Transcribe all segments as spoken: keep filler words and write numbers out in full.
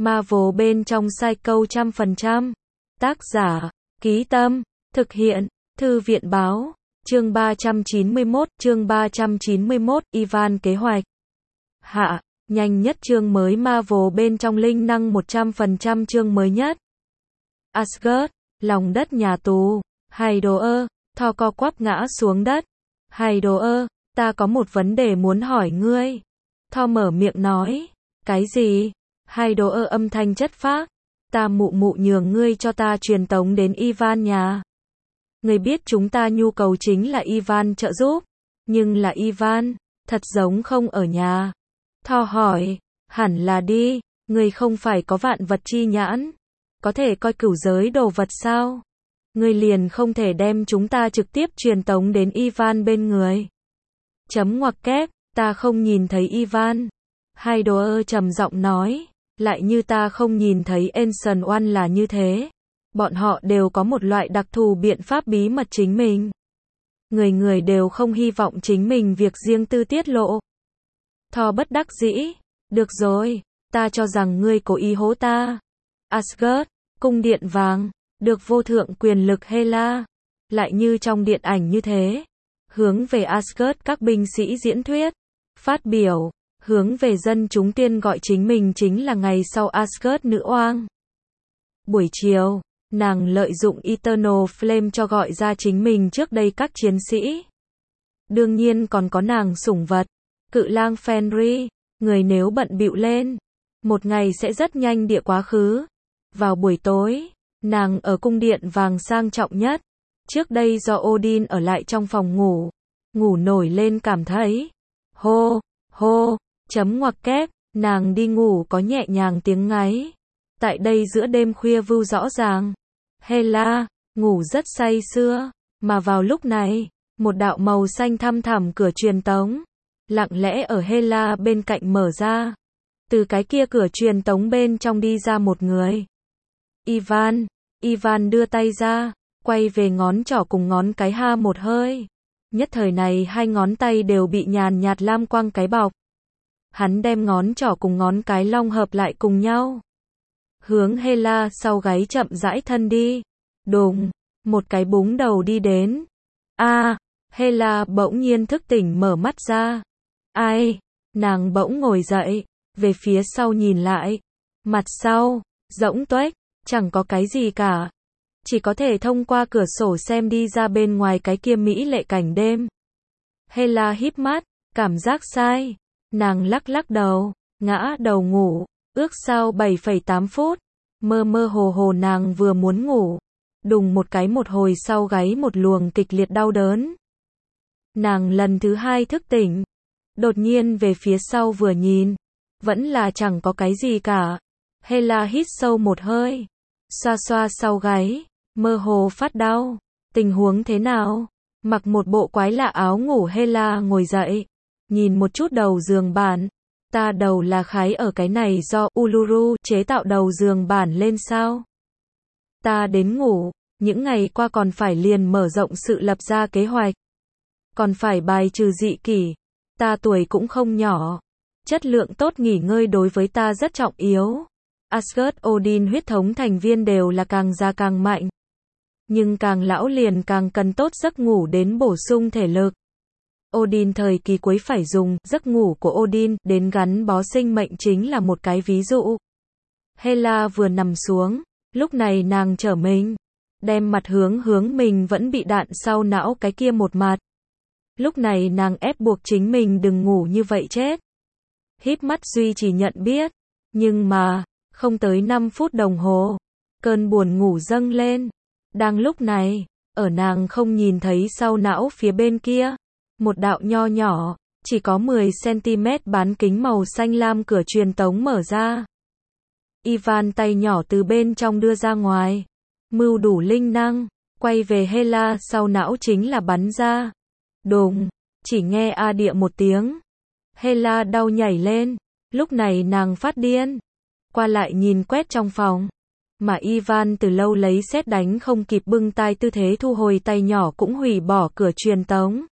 Marvel bên trong Psycho trăm phần trăm. Tác giả, Ký Tâm, thực hiện, Thư viện Báo, chương ba trăm chín mươi mốt, chương ba trăm chín mươi mốt, Ivan kế hoạch. Hạ, nhanh nhất chương mới Marvel bên trong linh năng một trăm phần trăm chương mới nhất. Asgard, lòng đất nhà tù, Hydor, Thor co quắp ngã xuống đất. Hydor, ta có một vấn đề muốn hỏi ngươi. Thor mở miệng nói, cái gì? Hydor âm thanh chất phác, ta mụ mụ nhường ngươi cho ta truyền tống đến Ivan nhà. Ngươi biết chúng ta nhu cầu chính là Ivan trợ giúp, nhưng là Ivan, thật giống không ở nhà. Thor hỏi, hẳn là đi, ngươi không phải có vạn vật chi nhãn, có thể coi cửu giới đồ vật sao? Ngươi liền không thể đem chúng ta trực tiếp truyền tống đến Ivan bên người. Chấm ngoặc kép, ta không nhìn thấy Ivan. Hydor trầm giọng nói, lại như ta không nhìn thấy Ancient One là như thế. Bọn họ đều có một loại đặc thù biện pháp bí mật chính mình. Người người đều không hy vọng chính mình việc riêng tư tiết lộ. Thor bất đắc dĩ, được rồi, ta cho rằng ngươi cố ý hố ta. Asgard, cung điện vàng, được vô thượng quyền lực Hela, lại như trong điện ảnh như thế, hướng về Asgard các binh sĩ diễn thuyết, phát biểu, hướng về dân chúng tiên gọi chính mình chính là ngày sau Asgard nữ oang. Buổi chiều, nàng lợi dụng Eternal Flame cho gọi ra chính mình trước đây các chiến sĩ. Đương nhiên còn có nàng sủng vật, cự lang Fenrir, người nếu bận bịu lên, một ngày sẽ rất nhanh địa quá khứ. Vào buổi tối, nàng ở cung điện vàng sang trọng nhất, trước đây do Odin ở lại trong phòng ngủ, ngủ nổi lên cảm thấy, hô, hô, chấm ngoặc kép, nàng đi ngủ có nhẹ nhàng tiếng ngáy. Tại đây giữa đêm khuya vu rõ ràng, Hela, ngủ rất say sưa, mà vào lúc này, một đạo màu xanh thăm thẳm cửa truyền tống, lặng lẽ ở Hela bên cạnh mở ra. Từ cái kia cửa truyền tống bên trong đi ra một người. Ivan, Ivan đưa tay ra, quay về ngón trỏ cùng ngón cái ha một hơi. Nhất thời này hai ngón tay đều bị nhàn nhạt lam quang cái bọc. Hắn đem ngón trỏ cùng ngón cái long hợp lại cùng nhau. Hướng Hela sau gáy chậm rãi thân đi. Đùng, một cái búng đầu đi đến. A, à, Hela bỗng nhiên thức tỉnh mở mắt ra. Ai, nàng bỗng ngồi dậy, về phía sau nhìn lại. Mặt sau, rỗng tuếch, chẳng có cái gì cả. Chỉ có thể thông qua cửa sổ xem đi ra bên ngoài cái kia mỹ lệ cảnh đêm. Hela híp mắt, cảm giác sai. Nàng lắc lắc đầu, ngã đầu ngủ, ước sau bảy phẩy tám phút. Mơ mơ hồ hồ nàng vừa muốn ngủ. Đùng một cái một hồi sau gáy một luồng kịch liệt đau đớn. Nàng lần thứ hai thức tỉnh. Đột nhiên về phía sau vừa nhìn. Vẫn là chẳng có cái gì cả. Hela hít sâu một hơi. Xoa xoa sau gáy. Mơ hồ phát đau. Tình huống thế nào? Mặc một bộ quái lạ áo ngủ Hela ngồi dậy. Nhìn một chút đầu giường bản. Ta đầu là khái ở cái này do Uluru chế tạo đầu giường bản lên sao? Ta đến ngủ. Những ngày qua còn phải liền mở rộng sự lập ra kế hoạch. Còn phải bài trừ dị kỷ. Ta tuổi cũng không nhỏ. Chất lượng tốt nghỉ ngơi đối với ta rất trọng yếu. Asgard Odin huyết thống thành viên đều là càng già càng mạnh. Nhưng càng lão liền càng cần tốt giấc ngủ đến bổ sung thể lực. Odin thời kỳ cuối phải dùng giấc ngủ của Odin đến gắn bó sinh mệnh chính là một cái ví dụ. Hela vừa nằm xuống, lúc này nàng trở mình, đem mặt hướng hướng mình vẫn bị đạn sau não cái kia một mặt. Lúc này nàng ép buộc chính mình đừng ngủ như vậy chết. Híp mắt duy trì nhận biết, nhưng mà, không tới năm phút đồng hồ, cơn buồn ngủ dâng lên. Đang lúc này, ở nàng không nhìn thấy sau não phía bên kia, một đạo nho nhỏ, chỉ có mười xăng-ti-mét bán kính màu xanh lam cửa truyền tống mở ra. Ivan tay nhỏ từ bên trong đưa ra ngoài, mưu đủ linh năng, quay về Hela sau não chính là bắn ra. Đùng, chỉ nghe a địa một tiếng. Hela đau nhảy lên, lúc này nàng phát điên, qua lại nhìn quét trong phòng. Mà Ivan từ lâu lấy sét đánh không kịp bưng tay tư thế thu hồi tay nhỏ cũng hủy bỏ cửa truyền tống.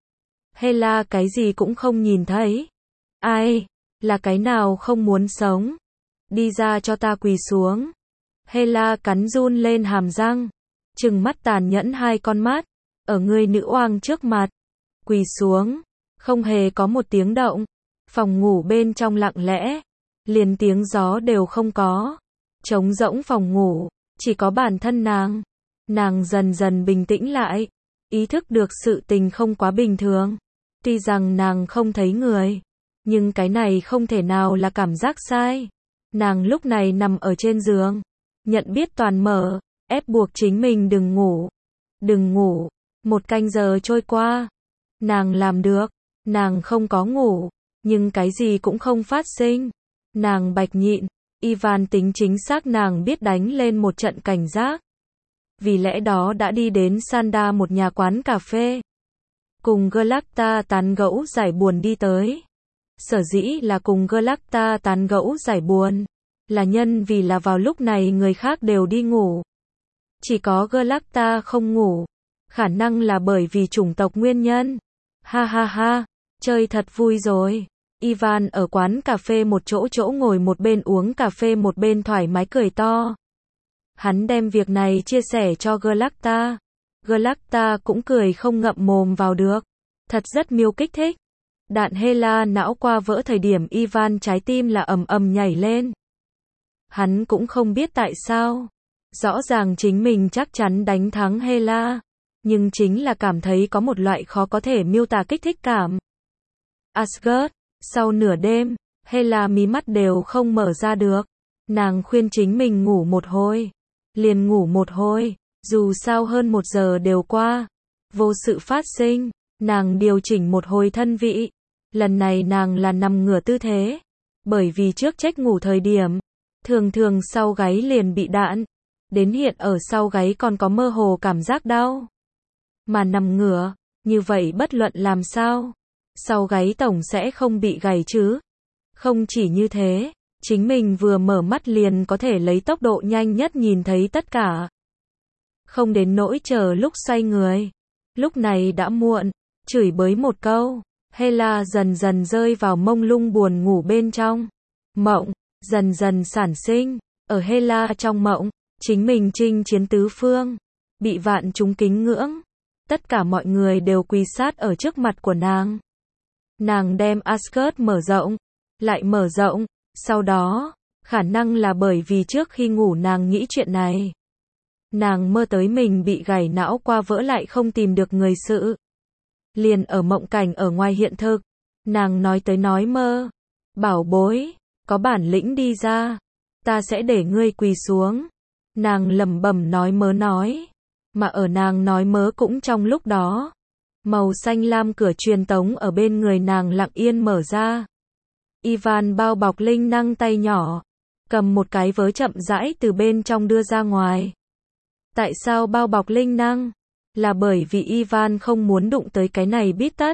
Hela cái gì cũng không nhìn thấy. Ai, là cái nào không muốn sống? đi ra cho ta quỳ xuống. Hela cắn run lên hàm răng, trừng mắt tàn nhẫn hai con mắt, ở người nữ oang trước mặt, quỳ xuống, không hề có một tiếng động, phòng ngủ bên trong lặng lẽ, liền tiếng gió đều không có, trống rỗng phòng ngủ, chỉ có bản thân nàng. Nàng dần dần bình tĩnh lại, ý thức được sự tình không quá bình thường. Tuy rằng nàng không thấy người, nhưng cái này không thể nào là cảm giác sai. Nàng lúc này nằm ở trên giường, nhận biết toàn mở, ép buộc chính mình đừng ngủ. Đừng ngủ. Một canh giờ trôi qua. Nàng làm được. Nàng không có ngủ, nhưng cái gì cũng không phát sinh. Nàng bạch nhịn. Ivan tính chính xác nàng biết đánh lên một trận cảnh giác. Vì lẽ đó đã đi đến Sanda, một nhà quán cà phê. Cùng Glacta tán gẫu giải buồn đi tới. Sở dĩ là cùng Glacta tán gẫu giải buồn, là nhân vì là vào lúc này người khác đều đi ngủ. Chỉ có Glacta không ngủ. Khả năng là bởi vì chủng tộc nguyên nhân. Ha ha ha, chơi thật vui rồi. Ivan ở quán cà phê một chỗ chỗ ngồi một bên uống cà phê một bên thoải mái cười to. Hắn đem việc này chia sẻ cho Glacta. Glacta cũng cười không ngậm mồm vào được. Thật rất miêu kích thích. Đạn Hela não qua vỡ thời điểm Ivan trái tim là ầm ầm nhảy lên. Hắn cũng không biết tại sao. Rõ ràng chính mình chắc chắn đánh thắng Hela. Nhưng chính là cảm thấy có một loại khó có thể miêu tả kích thích cảm. Asgard, sau nửa đêm, Hela mí mắt đều không mở ra được. Nàng khuyên chính mình ngủ một hồi. Liền ngủ một hồi, dù sao hơn một giờ đều qua. Vô sự phát sinh, nàng điều chỉnh một hồi thân vị. Lần này nàng là nằm ngửa tư thế. Bởi vì trước trách ngủ thời điểm, thường thường sau gáy liền bị đạn. Đến hiện ở sau gáy còn có mơ hồ cảm giác đau. Mà nằm ngửa, như vậy bất luận làm sao, sau gáy tổng sẽ không bị gãy chứ. Không chỉ như thế, chính mình vừa mở mắt liền có thể lấy tốc độ nhanh nhất nhìn thấy tất cả. Không đến nỗi chờ lúc xoay người. Lúc này đã muộn, chửi bới một câu, Hela dần dần rơi vào mông lung buồn ngủ bên trong. Mộng, dần dần sản sinh, ở Hela trong mộng, chính mình chinh chiến tứ phương, bị vạn chúng kính ngưỡng. Tất cả mọi người đều quỳ sát ở trước mặt của nàng. Nàng đem Asgard mở rộng, lại mở rộng, sau đó, khả năng là bởi vì trước khi ngủ nàng nghĩ chuyện này. Nàng mơ tới mình bị gãy não qua vỡ lại không tìm được người sự. Liền ở mộng cảnh ở ngoài hiện thực, nàng nói tới nói mơ. Bảo bối, có bản lĩnh đi ra, ta sẽ để ngươi quỳ xuống. Nàng lẩm bẩm nói mớ nói. Mà ở nàng nói mớ cũng trong lúc đó, màu xanh lam cửa truyền tống ở bên người nàng lặng yên mở ra. Ivan bao bọc linh năng tay nhỏ, cầm một cái vớ chậm rãi từ bên trong đưa ra ngoài. Tại sao bao bọc linh năng? Là bởi vì Ivan không muốn đụng tới cái này bít tất.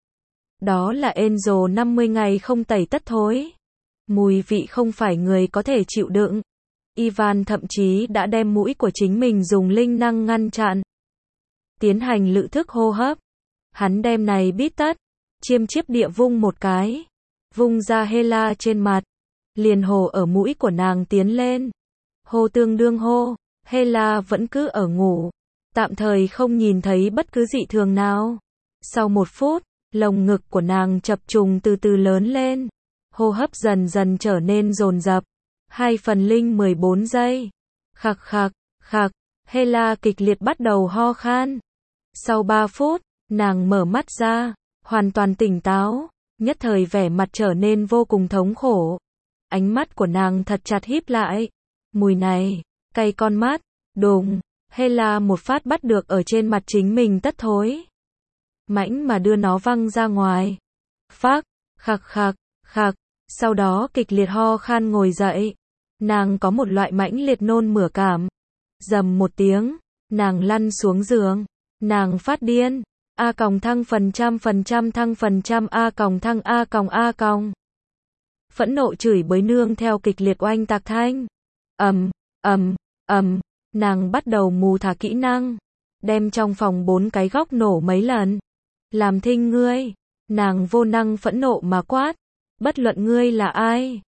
Đó là Angel năm mươi ngày không tẩy tất thối. Mùi vị không phải người có thể chịu đựng. Ivan thậm chí đã đem mũi của chính mình dùng linh năng ngăn chặn. Tiến hành lự thức hô hấp. Hắn đem này bít tất, chiêm chiếp địa vung một cái. Vung ra Hela trên mặt. Liền hồ ở mũi của nàng tiến lên. Hồ tương đương hô, Hela vẫn cứ ở ngủ. Tạm thời không nhìn thấy bất cứ dị thường nào. Sau một phút, lồng ngực của nàng chập trùng từ từ lớn lên. Hô hấp dần dần trở nên dồn dập. Hai phần linh mười bốn giây. Khạc khạc, khạc, Hela kịch liệt bắt đầu ho khan. Sau ba phút, nàng mở mắt ra, hoàn toàn tỉnh táo, nhất thời vẻ mặt trở nên vô cùng thống khổ. Ánh mắt của nàng thật chặt híp lại. Mùi này, cay con mắt, đùng, Hela một phát bắt được ở trên mặt chính mình tất thối. Mãnh mà đưa nó văng ra ngoài. Phác, khạc khạc, khạc, sau đó kịch liệt ho khan ngồi dậy. Nàng có một loại mãnh liệt nôn mửa cảm. Dầm một tiếng, nàng lăn xuống giường. Nàng phát điên. A còng thăng phần trăm phần trăm thăng phần trăm A còng thăng A còng A còng. Phẫn nộ chửi bới nương theo kịch liệt oanh tạc thanh. Ầm, ầm, ầm, nàng bắt đầu mù thả kỹ năng. Đem trong phòng bốn cái góc nổ mấy lần. Làm thinh ngươi. Nàng vô năng phẫn nộ mà quát. Bất luận ngươi là ai.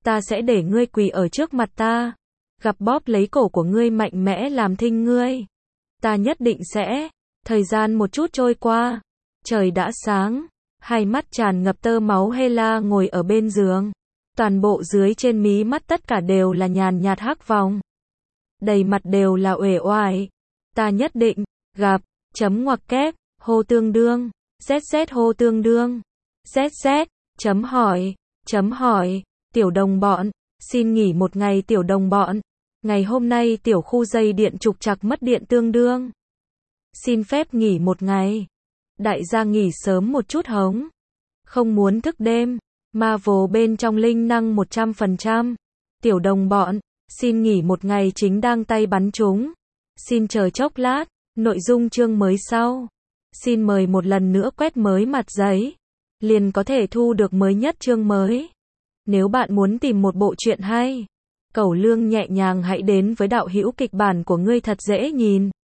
Ta sẽ để ngươi quỳ ở trước mặt ta, gặp bóp lấy cổ của ngươi mạnh mẽ làm thinh ngươi. Ta nhất định sẽ. Thời gian một chút trôi qua, trời đã sáng, hai mắt tràn ngập tơ máu Hela ngồi ở bên giường. Toàn bộ dưới trên mí mắt tất cả đều là nhàn nhạt hắc vòng. Đầy mặt đều là uể oải. Ta nhất định, gặp, chấm ngoặc kép, hô tương đương, zz hô tương đương, zz, chấm hỏi, chấm hỏi, tiểu đồng bọn, xin nghỉ một ngày tiểu đồng bọn. Ngày hôm nay tiểu khu dây điện trục trặc mất điện tương đương. Xin phép nghỉ một ngày. Đại gia nghỉ sớm một chút hống. Không muốn thức đêm. Marvel bên trong linh năng một trăm phần trăm. Tiểu đồng bọn, xin nghỉ một ngày chính đang tay bắn chúng. Xin chờ chốc lát, nội dung chương mới sau. Xin mời một lần nữa quét mới mặt giấy. Liền có thể thu được mới nhất chương mới. Nếu bạn muốn tìm một bộ truyện hay, cẩu lương nhẹ nhàng hãy đến với đạo hữu kịch bản của ngươi thật dễ nhìn.